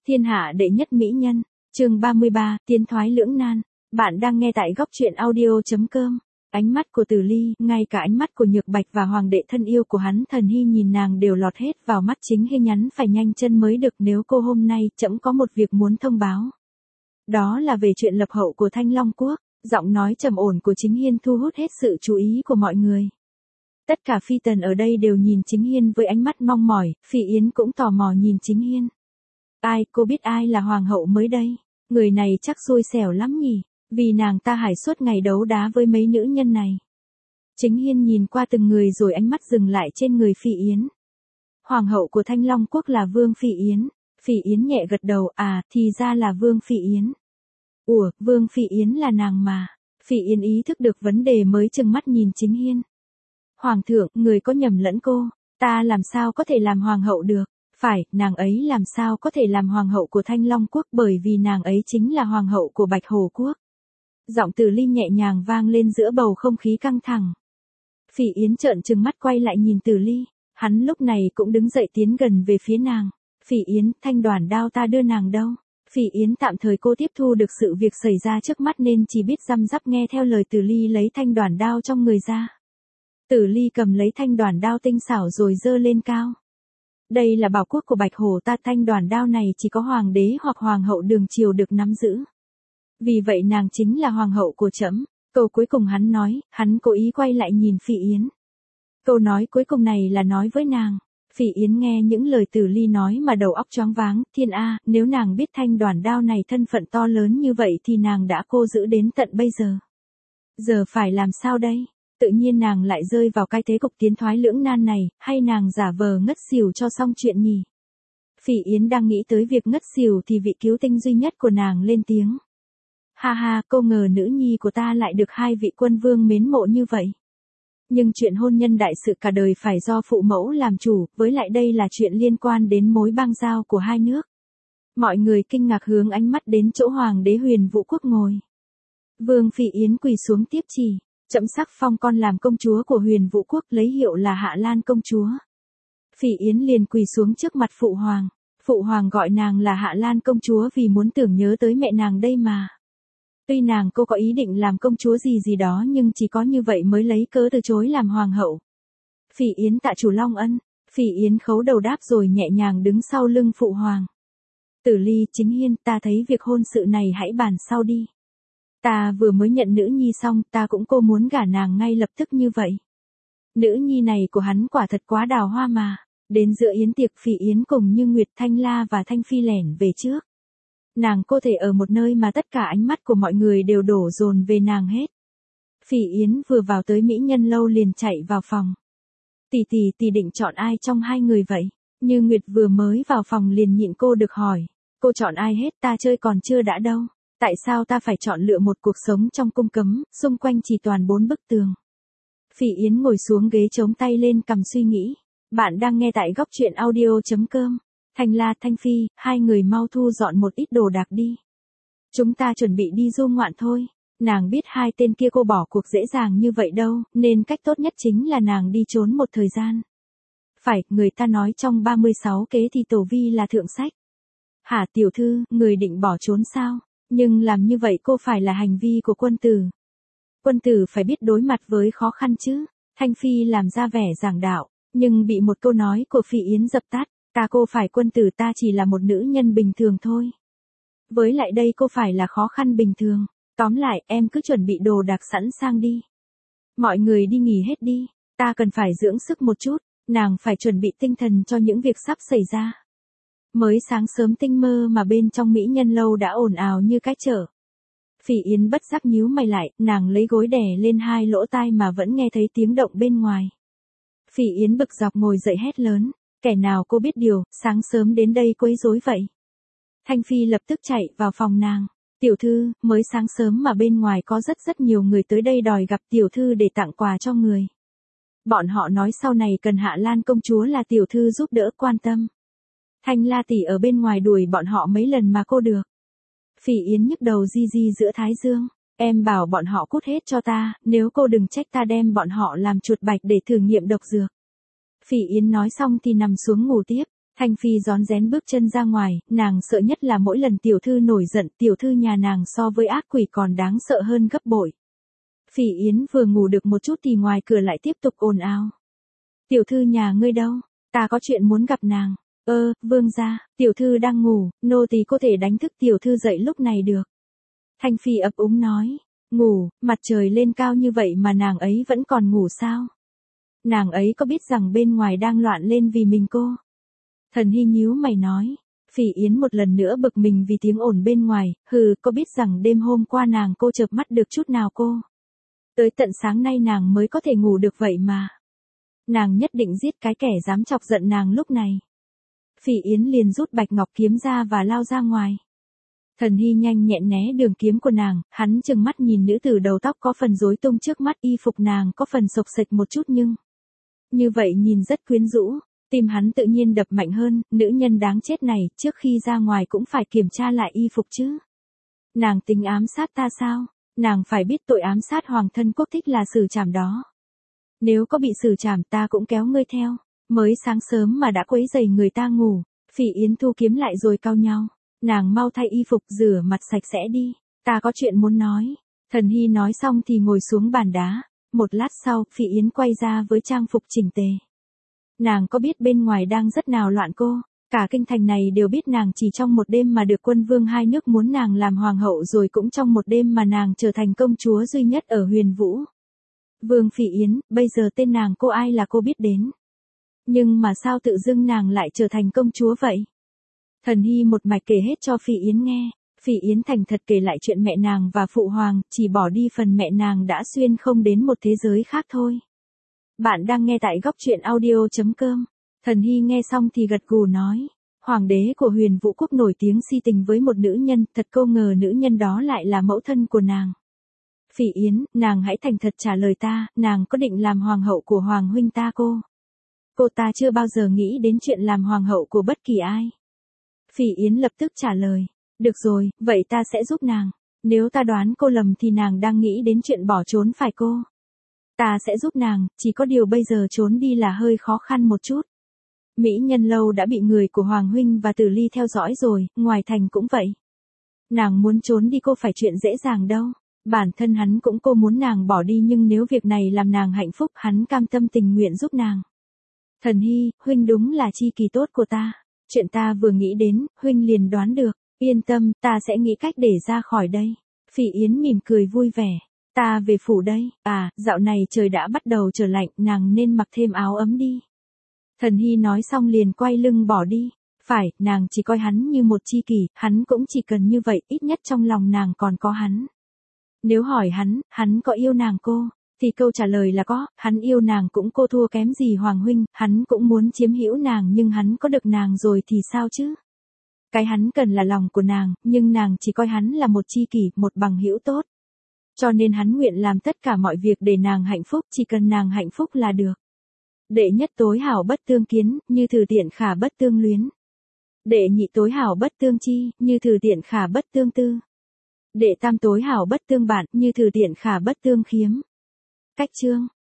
Thiên hạ đệ nhất mỹ nhân, chương 33, tiến thoái lưỡng nan. Bạn đang nghe tại góc truyện audio.com. Ánh mắt của Tử Ly, ngay cả ánh mắt của Nhược Bạch và hoàng đệ thân yêu của hắn Thần Hy nhìn nàng đều lọt hết vào mắt. Chính Hy nhắn phải nhanh chân mới được, nếu cô hôm nay trẫm có một việc muốn thông báo. Đó là về chuyện lập hậu của Thanh Long Quốc. Giọng nói trầm ổn của Chính Hiên thu hút hết sự chú ý của mọi người. Tất cả phi tần ở đây đều nhìn Chính Hiên với ánh mắt mong mỏi, Phi Yến cũng tò mò nhìn Chính Hiên. Cô biết ai là hoàng hậu mới đây? Người này chắc xui xẻo lắm nhỉ, vì nàng ta hải suốt ngày đấu đá với mấy nữ nhân này. Chính Hiên nhìn qua từng người rồi ánh mắt dừng lại trên người Phi Yến. Hoàng hậu của Thanh Long Quốc là Vương Phi Yến. Phi Yến nhẹ gật đầu, thì ra là Vương Phi Yến. Ủa, Vương Phi Yến là nàng mà. Phi Yến ý thức được vấn đề mới trừng mắt nhìn Chính Hiên. Hoàng thượng, người có nhầm lẫn cô, ta làm sao có thể làm hoàng hậu được? Phải, nàng ấy làm sao có thể làm hoàng hậu của Thanh Long Quốc, bởi vì nàng ấy chính là hoàng hậu của Bạch Hồ Quốc. Giọng Tử Ly nhẹ nhàng vang lên giữa bầu không khí căng thẳng. Phi Yến trợn trừng mắt quay lại nhìn Tử Ly, hắn lúc này cũng đứng dậy tiến gần về phía nàng. Phi Yến, thanh đoàn đao ta đưa nàng đâu? Phi Yến tạm thời cô tiếp thu được sự việc xảy ra trước mắt nên chỉ biết răm rắp nghe theo lời Tử Ly lấy thanh đoàn đao trong người ra. Tử Ly cầm lấy thanh đoàn đao tinh xảo rồi giơ lên cao. Đây là bảo quốc của Bạch Hồ ta, thanh đoàn đao này chỉ có hoàng đế hoặc hoàng hậu Đường Triều được nắm giữ. Vì vậy nàng chính là hoàng hậu của trẫm. Câu cuối cùng hắn nói, hắn cố ý quay lại nhìn Phi Yến. Câu nói cuối cùng này là nói với nàng. Phi Yến nghe những lời Tử Ly nói mà đầu óc choáng váng, thiên a, nếu nàng biết thanh đoàn đao này thân phận to lớn như vậy thì nàng đã cô giữ đến tận bây giờ. Giờ phải làm sao đây? Tự nhiên nàng lại rơi vào cái thế cục tiến thoái lưỡng nan này, hay nàng giả vờ ngất xỉu cho xong chuyện nhỉ? Phi Yến đang nghĩ tới việc ngất xỉu thì vị cứu tinh duy nhất của nàng lên tiếng. Ha ha, cô ngờ nữ nhi của ta lại được hai vị quân vương mến mộ như vậy. Nhưng chuyện hôn nhân đại sự cả đời phải do phụ mẫu làm chủ, với lại đây là chuyện liên quan đến mối bang giao của hai nước. Mọi người kinh ngạc hướng ánh mắt đến chỗ hoàng đế Huyền Vũ Quốc ngồi. Vương Phi Yến quỳ xuống tiếp chỉ. Trẫm sắc phong con làm công chúa của Huyền Vũ Quốc, lấy hiệu là Hạ Lan công chúa. Phi Yến liền quỳ xuống trước mặt phụ hoàng. Phụ hoàng gọi nàng là Hạ Lan công chúa vì muốn tưởng nhớ tới mẹ nàng đây mà. Tuy nàng cô có ý định làm công chúa gì đó nhưng chỉ có như vậy mới lấy cớ từ chối làm hoàng hậu. Phi Yến tạ chủ long ân. Phi Yến khấu đầu đáp rồi nhẹ nhàng đứng sau lưng phụ hoàng. Tử Ly, Chính Hiên, ta thấy việc hôn sự này hãy bàn sau đi. Ta vừa mới nhận nữ nhi xong, ta cũng cô muốn gả nàng ngay lập tức như vậy. Nữ nhi này của hắn quả thật quá đào hoa mà. Đến giữa yến tiệc, Phi Yến cùng Như Nguyệt, Thanh La và Thanh Phi lẻn về trước. Nàng cô thể ở một nơi mà tất cả ánh mắt của mọi người đều đổ dồn về nàng hết. Phi Yến vừa vào tới mỹ nhân lâu liền chạy vào phòng. Tỷ định chọn ai trong hai người vậy? Như Nguyệt vừa mới vào phòng liền nhịn cô được hỏi. Cô chọn ai hết, ta chơi còn chưa đã đâu. Tại sao ta phải chọn lựa một cuộc sống trong cung cấm, xung quanh chỉ toàn 4 bức tường? Phi Yến ngồi xuống ghế chống tay lên cằm suy nghĩ. Bạn đang nghe tại góc truyện audio.com. Thanh La, Thanh Phi, hai người mau thu dọn một ít đồ đạc đi. Chúng ta chuẩn bị đi du ngoạn thôi. Nàng biết hai tên kia cô bỏ cuộc dễ dàng như vậy đâu, nên cách tốt nhất chính là nàng đi trốn một thời gian. Phải, người ta nói trong 36 kế thì Tổ Vi là thượng sách. Hả tiểu thư, người định bỏ trốn sao? Nhưng làm như vậy cô phải là hành vi của quân tử. Quân tử phải biết đối mặt với khó khăn chứ. Thanh Phi làm ra vẻ giảng đạo, nhưng bị một câu nói của Phi Yến dập tắt. Cô phải quân tử, ta chỉ là một nữ nhân bình thường thôi. Với lại đây cô phải là khó khăn bình thường. Tóm lại, em cứ chuẩn bị đồ đạc sẵn sang đi. Mọi người đi nghỉ hết đi. Ta cần phải dưỡng sức một chút. Nàng phải chuẩn bị tinh thần cho những việc sắp xảy ra. Mới sáng sớm tinh mơ mà bên trong mỹ nhân lâu đã ồn ào như cái chợ. Phi Yến bất giác nhíu mày lại, nàng lấy gối đè lên hai lỗ tai mà vẫn nghe thấy tiếng động bên ngoài. Phi Yến bực dọc ngồi dậy hét lớn, kẻ nào cô biết điều, sáng sớm đến đây quấy rối vậy? Thanh Phi lập tức chạy vào phòng nàng. Tiểu thư, mới sáng sớm mà bên ngoài có rất nhiều người tới đây đòi gặp tiểu thư để tặng quà cho người. Bọn họ nói sau này cần Hạ Lan công chúa là tiểu thư giúp đỡ quan tâm. Thanh La tỷ ở bên ngoài đuổi bọn họ mấy lần mà cô được. Phi Yến nhức đầu di giữa thái dương. Em bảo bọn họ cút hết cho ta, nếu cô đừng trách ta đem bọn họ làm chuột bạch để thử nghiệm độc dược. Phi Yến nói xong thì nằm xuống ngủ tiếp. Thanh Phi rón rén bước chân ra ngoài, nàng sợ nhất là mỗi lần tiểu thư nổi giận, tiểu thư nhà nàng so với ác quỷ còn đáng sợ hơn gấp bội. Phỉ Yến vừa ngủ được một chút thì ngoài cửa lại tiếp tục ồn ào. Tiểu thư nhà ngươi đâu? Ta có chuyện muốn gặp nàng. Vương gia, tiểu thư đang ngủ, nô tỳ có thể đánh thức tiểu thư dậy lúc này được. Thanh Phi ấp úng nói, ngủ, mặt trời lên cao như vậy mà nàng ấy vẫn còn ngủ sao? Nàng ấy có biết rằng bên ngoài đang loạn lên vì mình cô? Thần Hy nhíu mày nói, Phỉ Yến một lần nữa bực mình vì tiếng ồn bên ngoài, có biết rằng đêm hôm qua nàng cô chợp mắt được chút nào cô? Tới tận sáng nay nàng mới có thể ngủ được vậy mà. Nàng nhất định giết cái kẻ dám chọc giận nàng lúc này. Phỉ Yến liền rút bạch ngọc kiếm ra và lao ra ngoài. Thần Hy nhanh nhẹn né đường kiếm của nàng, hắn trừng mắt nhìn nữ tử đầu tóc có phần rối tung trước mắt, y phục nàng có phần xộc xệch một chút nhưng như vậy nhìn rất quyến rũ, tim hắn tự nhiên đập mạnh hơn, nữ nhân đáng chết này, trước khi ra ngoài cũng phải kiểm tra lại y phục chứ. Nàng tính ám sát ta sao? Nàng phải biết tội ám sát hoàng thân quốc thích là xử trảm đó. Nếu có bị xử trảm ta cũng kéo ngươi theo. Mới sáng sớm mà đã quấy rầy người ta ngủ. Phỉ Yến thu kiếm lại rồi cau nhau. Nàng mau thay y phục, rửa mặt sạch sẽ đi. Ta có chuyện muốn nói. Thần Hy nói xong thì ngồi xuống bàn đá. Một lát sau, Phỉ Yến quay ra với trang phục chỉnh tề. Nàng có biết bên ngoài đang rất nào loạn cô? Cả kinh thành này đều biết nàng chỉ trong một đêm mà được quân vương hai nước muốn nàng làm hoàng hậu, rồi cũng trong một đêm mà nàng trở thành công chúa duy nhất ở Huyền Vũ. Vương Phỉ Yến, bây giờ tên nàng cô ai là cô biết đến. Nhưng mà sao tự dưng nàng lại trở thành công chúa vậy? Thần Hy một mạch kể hết cho Phỉ Yến nghe. Phỉ Yến thành thật kể lại chuyện mẹ nàng và phụ hoàng, chỉ bỏ đi phần mẹ nàng đã xuyên không đến một thế giới khác thôi. Bạn đang nghe tại góc truyện audio.com. Thần Hy nghe xong thì gật gù nói. Hoàng đế của Huyền Vũ Quốc nổi tiếng si tình với một nữ nhân, thật không ngờ nữ nhân đó lại là mẫu thân của nàng. Phỉ Yến, nàng hãy thành thật trả lời ta, nàng có định làm hoàng hậu của hoàng huynh ta cô? Cô ta chưa bao giờ nghĩ đến chuyện làm hoàng hậu của bất kỳ ai. Phỉ Yến lập tức trả lời. Được rồi, vậy ta sẽ giúp nàng. Nếu ta đoán cô lầm thì nàng đang nghĩ đến chuyện bỏ trốn phải cô? Ta sẽ giúp nàng, chỉ có điều bây giờ trốn đi là hơi khó khăn một chút. Mỹ Nhân Lâu đã bị người của Hoàng Huynh và Tử Ly theo dõi rồi, ngoài thành cũng vậy. Nàng muốn trốn đi cô phải chuyện dễ dàng đâu. Bản thân hắn cũng cô muốn nàng bỏ đi, nhưng nếu việc này làm nàng hạnh phúc, hắn cam tâm tình nguyện giúp nàng. Thần Hy, huynh đúng là chi kỷ tốt của ta. Chuyện ta vừa nghĩ đến, huynh liền đoán được. Yên tâm, ta sẽ nghĩ cách để ra khỏi đây. Phỉ Yến mỉm cười vui vẻ. Ta về phủ đây. Dạo này trời đã bắt đầu trở lạnh, nàng nên mặc thêm áo ấm đi. Thần Hy nói xong liền quay lưng bỏ đi. Phải, nàng chỉ coi hắn như một tri kỷ, hắn cũng chỉ cần như vậy, ít nhất trong lòng nàng còn có hắn. Nếu hỏi hắn có yêu nàng cô? Thì câu trả lời là có, hắn yêu nàng cũng cô thua kém gì Hoàng Huynh, hắn cũng muốn chiếm hữu nàng nhưng hắn có được nàng rồi thì sao chứ? Cái hắn cần là lòng của nàng, nhưng nàng chỉ coi hắn là một tri kỷ, một bằng hữu tốt. Cho nên hắn nguyện làm tất cả mọi việc để nàng hạnh phúc, chỉ cần nàng hạnh phúc là được. Đệ nhất tối hảo bất tương kiến, như thử tiện khả bất tương luyến. Đệ nhị tối hảo bất tương chi, như thử tiện khả bất tương tư. Đệ tam tối hảo bất tương bạn, như thử tiện khả bất tương khiếm. Cách chương